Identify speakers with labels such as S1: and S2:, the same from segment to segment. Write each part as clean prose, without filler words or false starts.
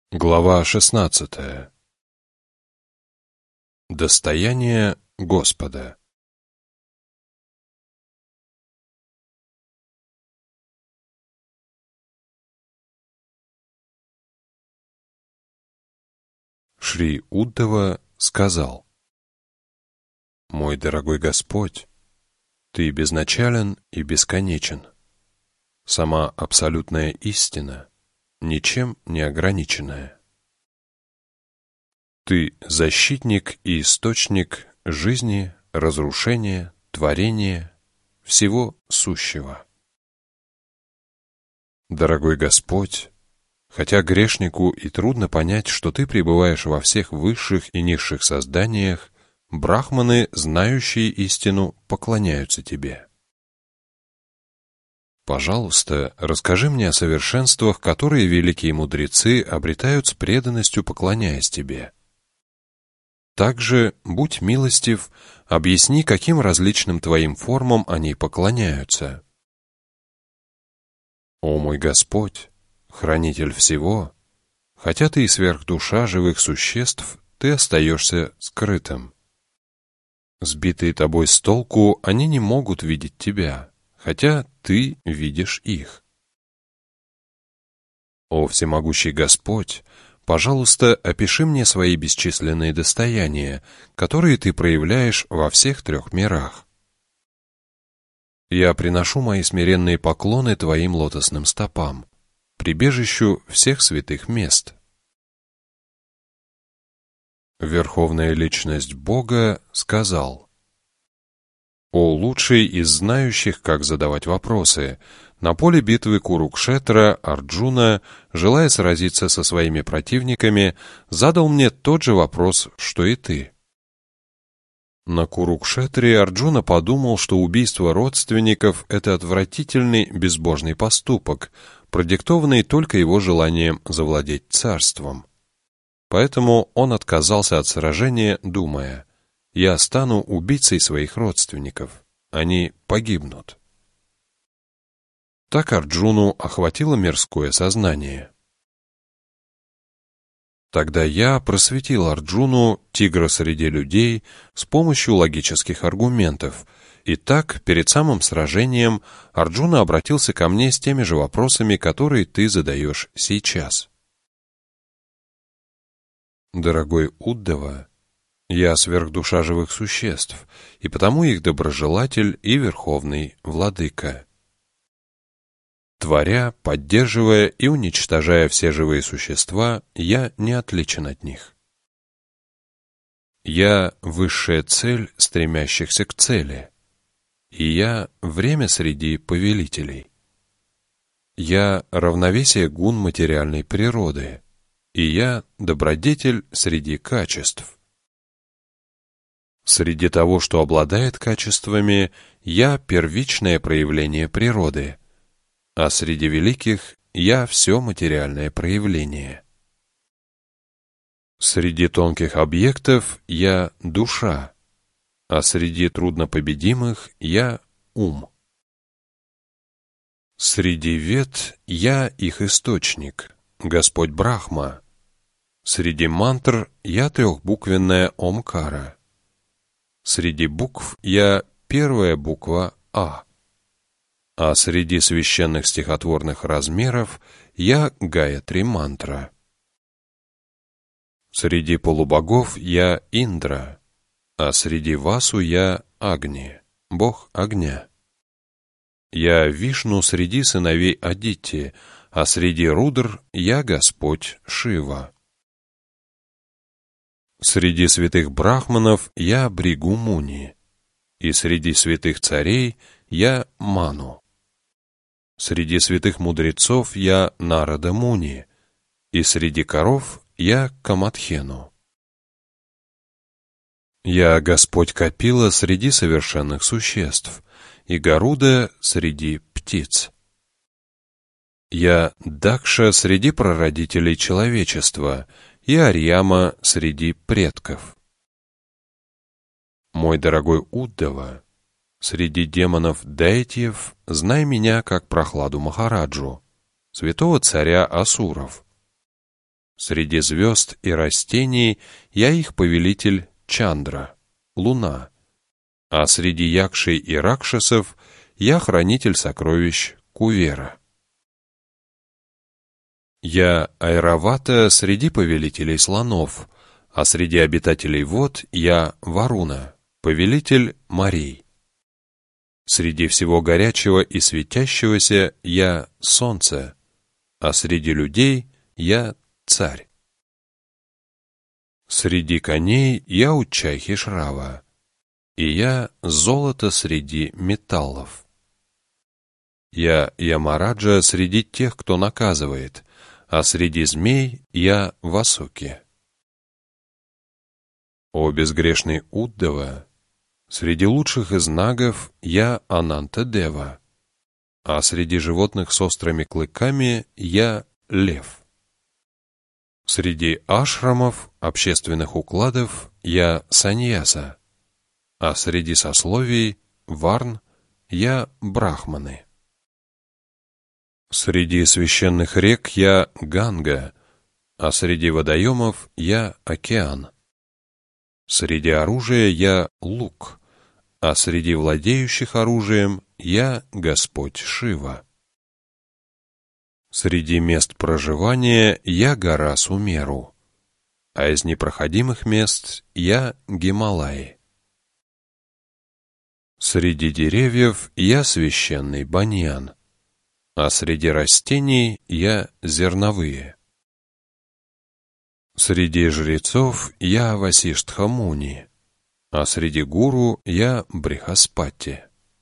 S1: Глава 16. Достояние Господа. Шри Уддава сказал: «Мой дорогой Господь, Ты безначален и бесконечен. Сама абсолютная истина, ничем не ограниченная. Ты защитник и источник жизни, разрушения, творения, всего сущего. Дорогой Господь, хотя грешнику и трудно понять, что Ты пребываешь во всех высших и низших созданиях, брахманы, знающие истину, поклоняются Тебе. Пожалуйста, расскажи мне о совершенствах, которые великие мудрецы обретают с преданностью, поклоняясь Тебе. Также, будь милостив, объясни, каким различным Твоим формам они поклоняются. О мой Господь, Хранитель всего, хотя Ты и сверхдуша живых существ, Ты остаешься скрытым. Сбитые Тобой с толку, они не могут видеть Тебя, хотя Ты видишь их. О всемогущий Господь, пожалуйста, опиши мне свои бесчисленные достояния, которые Ты проявляешь во всех трех мирах. Я приношу мои смиренные поклоны Твоим лотосным стопам, прибежищу всех святых мест. Верховная Личность Бога сказал: «О лучший из знающих, как задавать вопросы, на поле битвы Курукшетра Арджуна, желая сразиться со своими противниками, задал мне тот же вопрос, что и ты». На Курукшетре Арджуна подумал, что убийство родственников – это отвратительный безбожный поступок, продиктованный только его желанием завладеть царством. Поэтому он отказался от сражения, думая: «Я стану убийцей своих родственников, они погибнут». Так Арджуну охватило мирское сознание. Тогда я просветил Арджуну, тигра среди людей, с помощью логических аргументов, и так, перед самым сражением, Арджуна обратился ко мне с теми же вопросами, которые ты задаешь сейчас. Дорогой Уддава, я сверхдуша живых существ, и потому их доброжелатель и верховный владыка. Творя, поддерживая и уничтожая все живые существа, я не отличен от них. Я — высшая цель стремящихся к цели, и я — время среди повелителей. Я — равновесие гун материальной природы, и я — добродетель среди качеств. Среди того, что обладает качествами, я — первичное проявление природы, а среди великих я — все материальное проявление. Среди тонких объектов я — душа, а среди труднопобедимых я — ум. Среди вед я — их источник, Господь Брахма. Среди мантр я — трехбуквенная Омкара. Среди букв я — первая буква А. А среди священных стихотворных размеров я — Гаятри мантра. Среди полубогов я — Индра, а среди Васу я — Агни, бог огня. Я — Вишну среди сыновей Адити, а среди Рудр я — Господь Шива. Среди святых брахманов я — Бригу Муни, и среди святых царей я — Ману. Среди святых мудрецов я — Нарада Муни, и среди коров я — Камадхену. Я — Господь Капила среди совершенных существ, и Гаруда среди птиц. Я — Дакша среди прародителей человечества, и Арьяма среди предков. Мой дорогой Уддава, среди демонов-дайтьев знай меня как Прохладу Махараджу, святого царя Асуров. Среди звезд и растений я их повелитель Чандра, луна, а среди якшей и ракшасов я хранитель сокровищ Кувера. Я Айравата среди повелителей слонов, а среди обитателей вод я Варуна, повелитель морей. Среди всего горячего и светящегося я солнце, а среди людей я царь. Среди коней я Уччайхи Шрава, и я золото среди металлов. Я Ямараджа среди тех, кто наказывает, а среди змей я Васуки. О безгрешный Уддава, среди лучших из нагов я Ананта-дева, а среди животных с острыми клыками я лев. Среди ашрамов, общественных укладов, я саньяса, а среди сословий, варн, я брахманы. Среди священных рек я Ганга, а среди водоемов я океан. Среди оружия я лук, а среди владеющих оружием я Господь Шива. Среди мест проживания я гора Сумеру, а из непроходимых мест я Гималаи. Среди деревьев я священный баньян, а среди растений я зерновые. Среди жрецов я Васиштха-муни, а среди гуру я Брихаспати.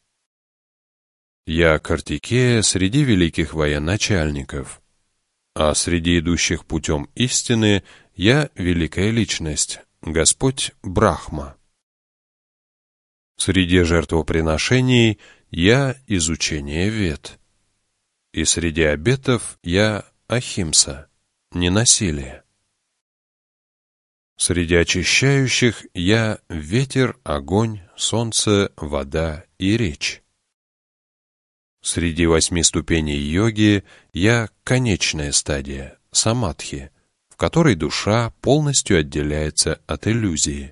S1: Я Картикея среди великих военачальников, а среди идущих путем истины я великая личность, Господь Брахма. Среди жертвоприношений я изучение вед, и среди обетов я Ахимса, ненасилие. Среди очищающих я ветер, огонь, солнце, вода и речь. Среди 8 ступеней йоги я конечная стадия, самадхи, в которой душа полностью отделяется от иллюзии.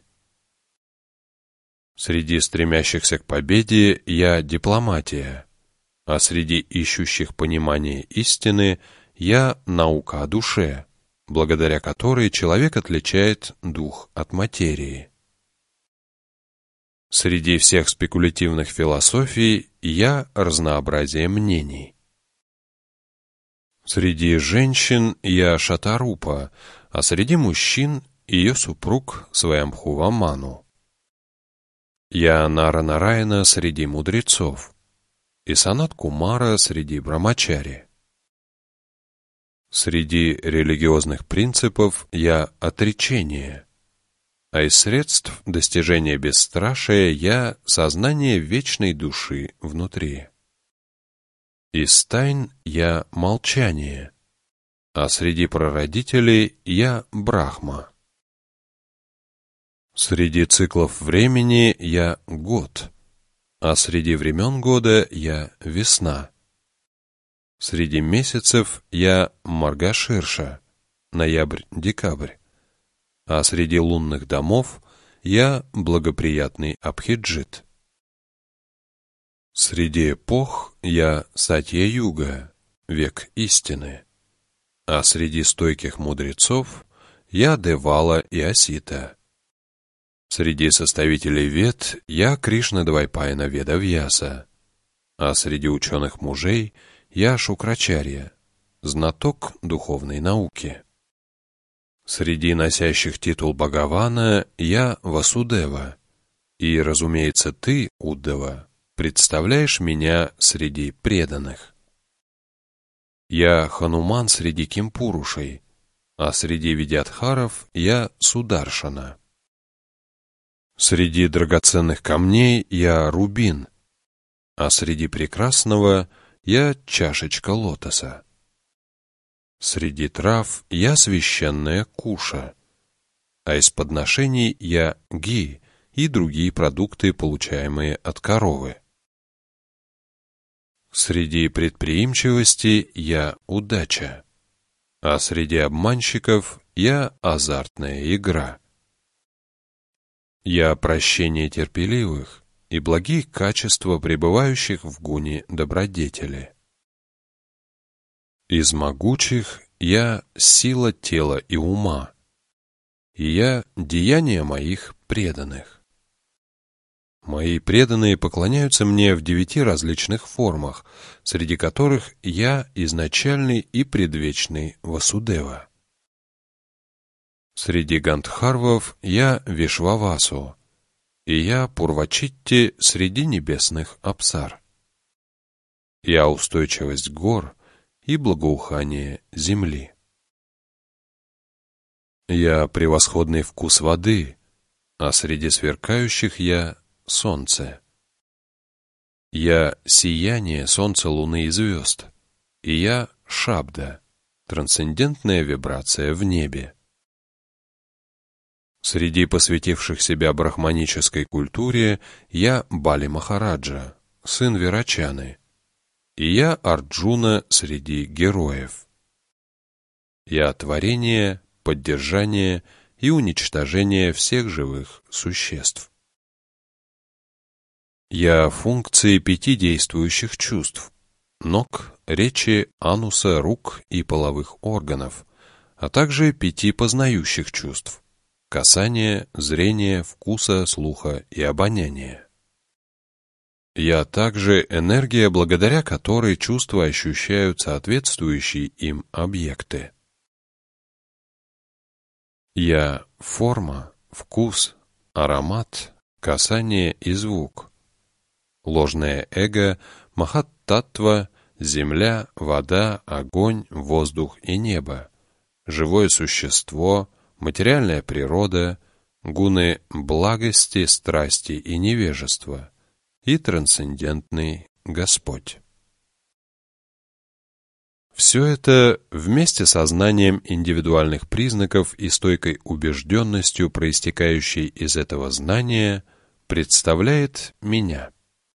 S1: Среди стремящихся к победе я дипломатия, а среди ищущих понимания истины я наука о душе, благодаря которой человек отличает дух от материи. Среди всех спекулятивных философий я разнообразие мнений. Среди женщин я Шатарупа, а среди мужчин ее супруг Сваямбхува Ману. Я Нара-Нараяна среди мудрецов, и Санат-Кумара среди брамачари. Среди религиозных принципов я отречение, а из средств достижения бесстрашия я сознание вечной души внутри. Из тайн я молчание, а среди прародителей я Брахма. Среди циклов времени я год, а среди времен года я весна. Среди месяцев я Маргаширша, ноябрь-декабрь, а среди лунных домов я благоприятный Абхиджит. Среди эпох я Сатья-юга, век истины, а среди стойких мудрецов я Девала и Асита. Среди составителей вед я Кришна-двайпаяна Ведавьяса, а среди ученых мужей я Шукрачарья, знаток духовной науки. Среди носящих титул Бхагавана я Васудева, и, разумеется, ты, Уддава, представляешь меня среди преданных. Я Хануман среди кимпурушей, а среди видятхаров я Сударшана. Среди драгоценных камней я Рубин, а среди прекрасного я чашечка лотоса. Среди трав я священная куша, а из подношений я ги и другие продукты, получаемые от коровы. Среди предприимчивости я удача, а среди обманщиков я азартная игра. Я прощение терпеливых и благие качества пребывающих в гуне добродетели. Из могучих я сила тела и ума, и я деяния моих преданных. Мои преданные поклоняются мне в 9 различных формах, среди которых я изначальный и предвечный Васудева. Среди гандхарвов я Вишвавасу, и я Пурвачитти среди небесных апсар. Я устойчивость гор и благоухание земли. Я превосходный вкус воды, а среди сверкающих я солнце. Я сияние солнца, луны и звезд, и я шабда, трансцендентная вибрация в небе. Среди посвятивших себя брахманической культуре я Бали Махараджа, сын Вирачаны, и я Арджуна среди героев. Я творение, поддержание и уничтожение всех живых существ. Я функции 5 действующих чувств – ног, речи, ануса, рук и половых органов, а также 5 познающих чувств – касания, зрения, вкуса, слуха и обоняния. Я также энергия, благодаря которой чувства ощущают соответствующие им объекты. Я форма, вкус, аромат, касание и звук. Ложное эго, махат-таттва, земля, вода, огонь, воздух и небо, живое существо, материальная природа, гуны благости, страсти и невежества и трансцендентный Господь. Все это вместе со знанием индивидуальных признаков и стойкой убежденностью, проистекающей из этого знания, представляет меня.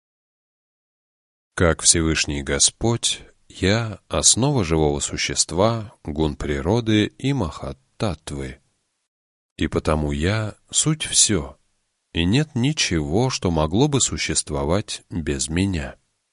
S1: Как Всевышний Господь, я – основа живого существа, гун природы и махат-таттвы. И потому я – суть все, и нет ничего, что могло бы существовать без меня.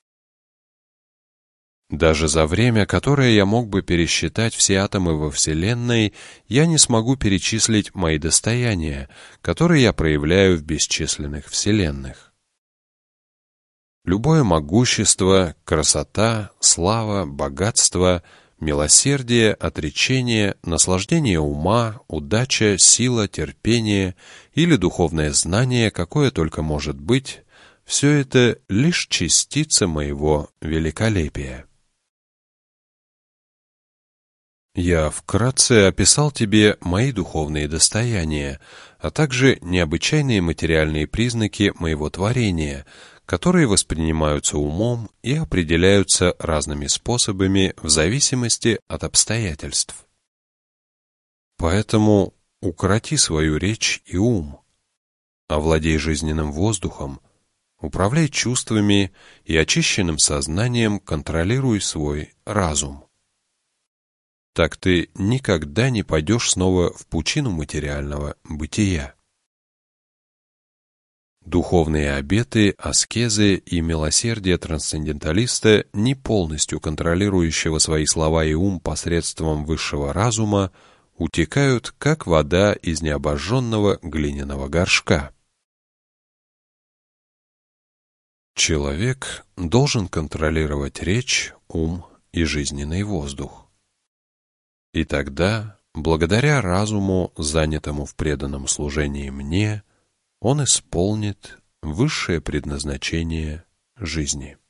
S1: Даже за время, которое я мог бы пересчитать все атомы во Вселенной, я не смогу перечислить мои достояния, которые я проявляю в бесчисленных вселенных. Любое могущество, красота, слава, богатство, милосердие, отречение, наслаждение ума, удача, сила, терпение или духовное знание, какое только может быть, все это лишь частица моего великолепия. Я вкратце описал тебе мои духовные достояния, а также необычайные материальные признаки моего творения, которые воспринимаются умом и определяются разными способами в зависимости от обстоятельств. Поэтому укроти свою речь и ум, овладей жизненным воздухом, управляй чувствами и очищенным сознанием контролируй свой разум. Так ты никогда не пойдешь снова в пучину материального бытия. Духовные обеты, аскезы и милосердие трансценденталиста, не полностью контролирующего свои слова и ум посредством высшего разума, утекают, как вода из необожженного глиняного горшка. Человек должен контролировать речь, ум и жизненный воздух. И тогда, благодаря разуму, занятому в преданном служении мне, он исполнит высшее предназначение жизни.